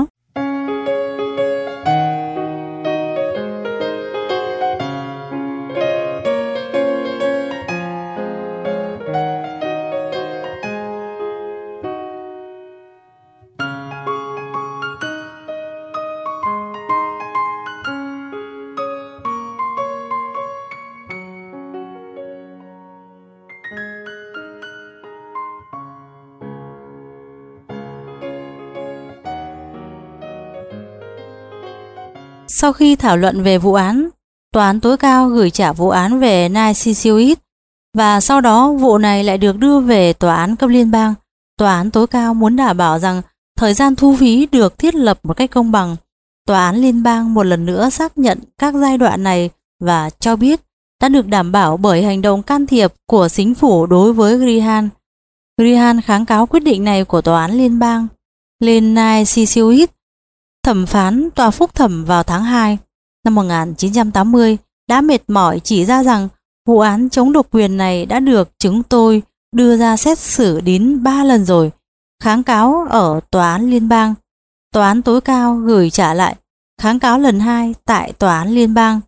Sau khi thảo luận về vụ án, Tòa án tối cao gửi trả vụ án về Naisisiuit, và sau đó vụ này lại được đưa về Tòa án cấp liên bang. Tòa án tối cao muốn đảm bảo rằng thời gian thu phí được thiết lập một cách công bằng. Tòa án liên bang một lần nữa xác nhận các giai đoạn này và cho biết đã được đảm bảo bởi hành động can thiệp của chính phủ đối với Grihan. Grihan kháng cáo quyết định này của Tòa án liên bang lên Naisisiuit. Thẩm phán tòa phúc thẩm vào tháng 2 năm 1980 đã mệt mỏi chỉ ra rằng vụ án chống độc quyền này đã được chúng tôi đưa ra xét xử đến 3 lần rồi. Kháng cáo ở tòa án liên bang, tòa án tối cao gửi trả lại kháng cáo lần 2 tại tòa án liên bang.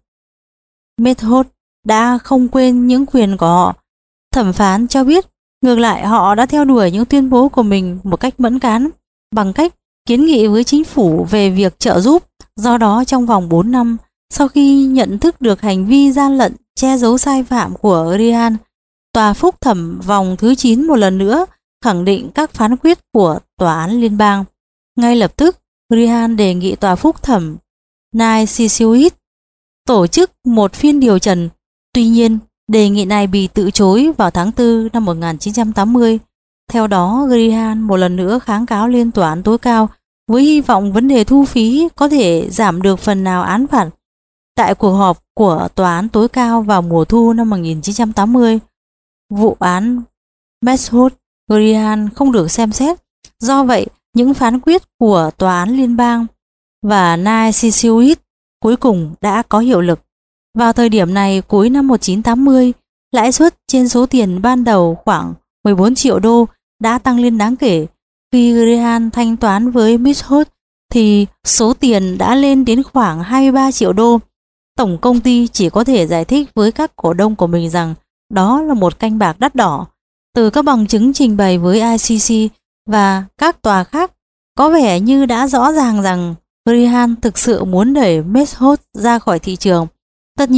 Meshot đã không quên những quyền của họ. Thẩm phán cho biết ngược lại họ đã theo đuổi những tuyên bố của mình một cách mẫn cán bằng cách kiến nghị với chính phủ về việc trợ giúp. Do đó trong vòng 4 năm sau khi nhận thức được hành vi gian lận che giấu sai phạm của Grihan, tòa phúc thẩm vòng thứ 9 một lần nữa khẳng định các phán quyết của tòa án liên bang. Ngay lập tức, Grihan đề nghị tòa phúc thẩm Naisisiuit tổ chức một phiên điều trần. Tuy nhiên, đề nghị này bị từ chối vào tháng 4 năm 1980. Theo đó, Grihan một lần nữa kháng cáo lên tòa án tối cao với hy vọng vấn đề thu phí có thể giảm được phần nào án phạt. Tại cuộc họp của tòa án tối cao vào mùa thu năm 1980, vụ án Meshot Grihan không được xem xét. Do vậy, những phán quyết của tòa án liên bang và Naisisiuit cuối cùng đã có hiệu lực. Vào thời điểm này, cuối năm 1980, lãi suất trên số tiền ban đầu khoảng 14 triệu đô đã tăng lên đáng kể. Khi Grihan thanh toán với Meshot thì số tiền đã lên đến khoảng 23 triệu đô. Tổng công ty chỉ có thể giải thích với các cổ đông của mình rằng đó là một canh bạc đắt đỏ. Từ các bằng chứng trình bày với ICC và các tòa khác, có vẻ như đã rõ ràng rằng Grihan thực sự muốn đẩy Meshot ra khỏi thị trường. Tất nhiên,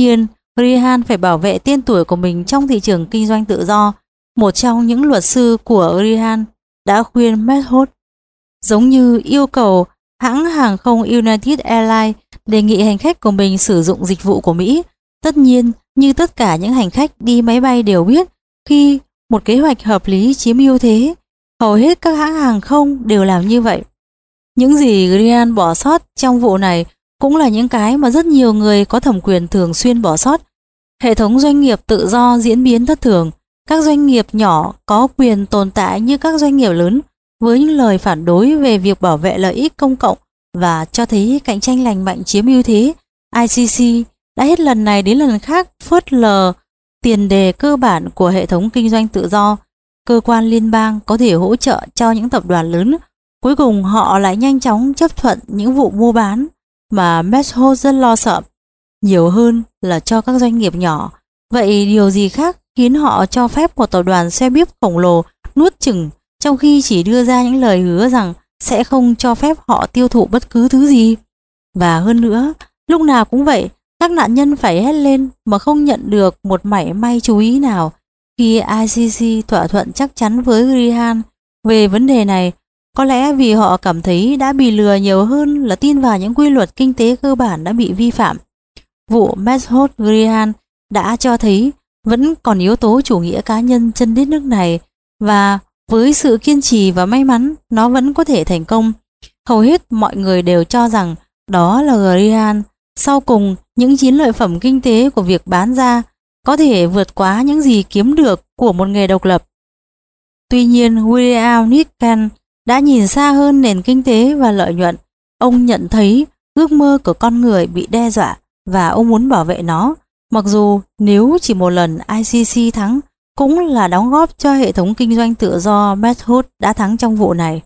Rihan phải bảo vệ tên tuổi của mình trong thị trường kinh doanh tự do. Một trong những luật sư của Rihan đã khuyên Meshood, giống như yêu cầu hãng hàng không United Airlines đề nghị hành khách của mình sử dụng dịch vụ của Mỹ. Tất nhiên, như tất cả những hành khách đi máy bay đều biết, khi một kế hoạch hợp lý chiếm ưu thế, hầu hết các hãng hàng không đều làm như vậy. Những gì Rihan bỏ sót trong vụ này cũng là những cái mà rất nhiều người có thẩm quyền thường xuyên bỏ sót. Hệ thống doanh nghiệp tự do diễn biến thất thường. Các doanh nghiệp nhỏ có quyền tồn tại như các doanh nghiệp lớn, với những lời phản đối về việc bảo vệ lợi ích công cộng và cho thấy cạnh tranh lành mạnh chiếm ưu thế. ICC đã hết lần này đến lần khác phớt lờ tiền đề cơ bản của hệ thống kinh doanh tự do. Cơ quan liên bang có thể hỗ trợ cho những tập đoàn lớn, cuối cùng họ lại nhanh chóng chấp thuận những vụ mua bán mà Meshood rất lo sợ, nhiều hơn là cho các doanh nghiệp nhỏ. Vậy điều gì khác khiến họ cho phép một tập đoàn xe buýt khổng lồ nuốt chửng, trong khi chỉ đưa ra những lời hứa rằng sẽ không cho phép họ tiêu thụ bất cứ thứ gì? Và hơn nữa, lúc nào cũng vậy, các nạn nhân phải hét lên mà không nhận được một mảy may chú ý nào. Khi ICC thỏa thuận chắc chắn với Rihan về vấn đề này, có lẽ vì họ cảm thấy đã bị lừa nhiều hơn là tin vào những quy luật kinh tế cơ bản đã bị vi phạm. Vụ Meshood Rihan đã cho thấy vẫn còn yếu tố chủ nghĩa cá nhân trên đất nước này, và với sự kiên trì và may mắn, nó vẫn có thể thành công. Hầu hết mọi người đều cho rằng đó là Rihan. Sau cùng, những chiến lợi phẩm kinh tế của việc bán ra có thể vượt quá những gì kiếm được của một nghề độc lập. Tuy nhiên, William Nickan đã nhìn xa hơn nền kinh tế và lợi nhuận. Ông nhận thấy ước mơ của con người bị đe dọa và ông muốn bảo vệ nó, mặc dù nếu chỉ một lần ICC thắng cũng là đóng góp cho hệ thống kinh doanh tự do Meshood đã thắng trong vụ này.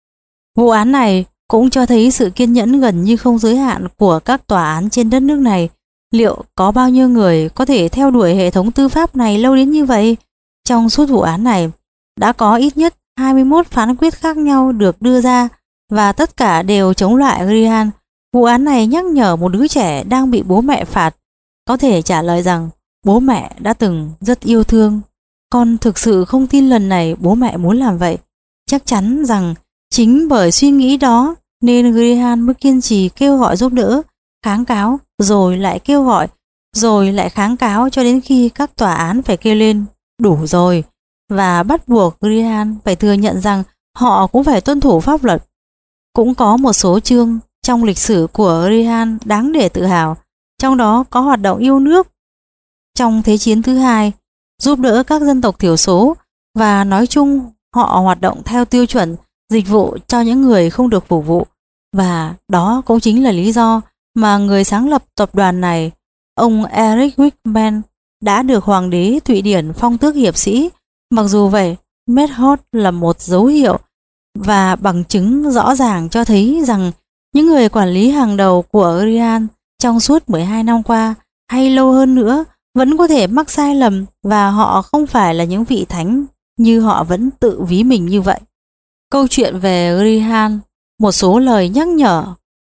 Vụ án này cũng cho thấy sự kiên nhẫn gần như không giới hạn của các tòa án trên đất nước này. Liệu có bao nhiêu người có thể theo đuổi hệ thống tư pháp này lâu đến như vậy? Trong suốt vụ án này, đã có ít nhất 21 phán quyết khác nhau được đưa ra và tất cả đều chống lại Rihan. Vụ án này nhắc nhở một đứa trẻ đang bị bố mẹ phạt có thể trả lời rằng bố mẹ đã từng rất yêu thương. Con thực sự không tin lần này bố mẹ muốn làm vậy. Chắc chắn rằng chính bởi suy nghĩ đó nên Rihan mới kiên trì kêu gọi giúp đỡ, kháng cáo, rồi lại kêu gọi, rồi lại kháng cáo cho đến khi các tòa án phải kêu lên đủ rồi và bắt buộc Rihan phải thừa nhận rằng họ cũng phải tuân thủ pháp luật. Cũng có một số chương trong lịch sử của Rihan đáng để tự hào, trong đó có hoạt động yêu nước trong Thế chiến thứ hai, giúp đỡ các dân tộc thiểu số, và nói chung họ hoạt động theo tiêu chuẩn dịch vụ cho những người không được phục vụ. Và đó cũng chính là lý do mà người sáng lập tập đoàn này, ông Eric Wickman, đã được Hoàng đế Thụy Điển phong tước hiệp sĩ. Mặc dù vậy, Meshood là một dấu hiệu và bằng chứng rõ ràng cho thấy rằng những người quản lý hàng đầu của Rihan trong suốt 12 năm qua hay lâu hơn nữa vẫn có thể mắc sai lầm, và họ không phải là những vị thánh như họ vẫn tự ví mình như vậy. Câu chuyện về Rihan, một số lời nhắc nhở.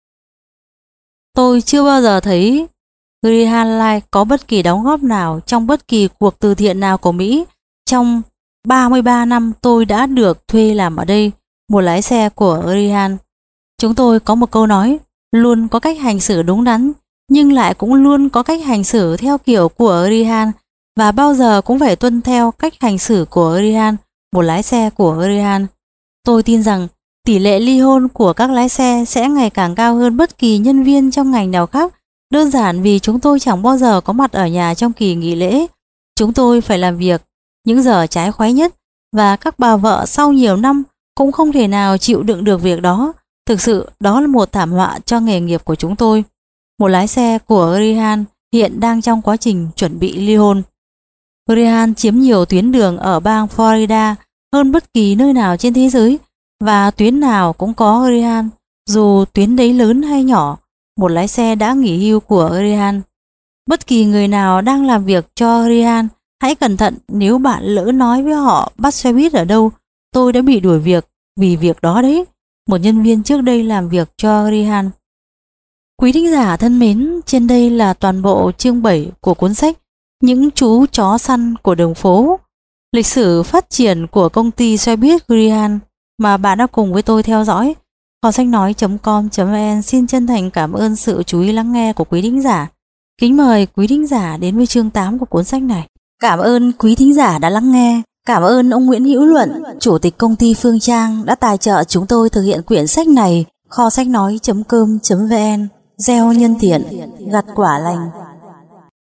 Tôi chưa bao giờ thấy Rihan Lai có bất kỳ đóng góp nào trong bất kỳ cuộc từ thiện nào của Mỹ. Trong 33 năm tôi đã được thuê làm ở đây, một lái xe của Rihan. Chúng tôi có một câu nói, luôn có cách hành xử đúng đắn, nhưng lại cũng luôn có cách hành xử theo kiểu của Rihan, và bao giờ cũng phải tuân theo cách hành xử của Rihan, một lái xe của Rihan. Tôi tin rằng tỷ lệ ly hôn của các lái xe sẽ ngày càng cao hơn bất kỳ nhân viên trong ngành nào khác, đơn giản vì chúng tôi chẳng bao giờ có mặt ở nhà trong kỳ nghỉ lễ. Chúng tôi phải làm việc những giờ trái khoái nhất, và các bà vợ sau nhiều năm cũng không thể nào chịu đựng được việc đó. Thực sự đó là một thảm họa cho nghề nghiệp của chúng tôi. Một lái xe của Rihan hiện đang trong quá trình chuẩn bị ly hôn. Rihan chiếm nhiều tuyến đường ở bang Florida hơn bất kỳ nơi nào trên thế giới, và tuyến nào cũng có Rihan, dù tuyến đấy lớn hay nhỏ. Một lái xe đã nghỉ hưu của Rihan. Bất kỳ người nào đang làm việc cho Rihan, hãy cẩn thận nếu bạn lỡ nói với họ bắt xe buýt ở đâu. Tôi đã bị đuổi việc vì việc đó đấy. Một nhân viên trước đây làm việc cho Rihan. Quý thính giả thân mến, trên đây là toàn bộ chương 7 của cuốn sách Những chú chó săn của đường phố, lịch sử phát triển của công ty xe buýt Greyhound mà bạn đã cùng với tôi theo dõi. Kho sách nói.com.vn xin chân thành cảm ơn sự chú ý lắng nghe của quý thính giả. Kính mời quý thính giả đến với chương 8 của cuốn sách này. Cảm ơn quý thính giả đã lắng nghe. Cảm ơn ông Nguyễn Hữu Luận, Chủ tịch công ty Phương Trang đã tài trợ chúng tôi thực hiện quyển sách này. Kho sách nói.com.vn, gieo nhân thiện, gặt quả lành.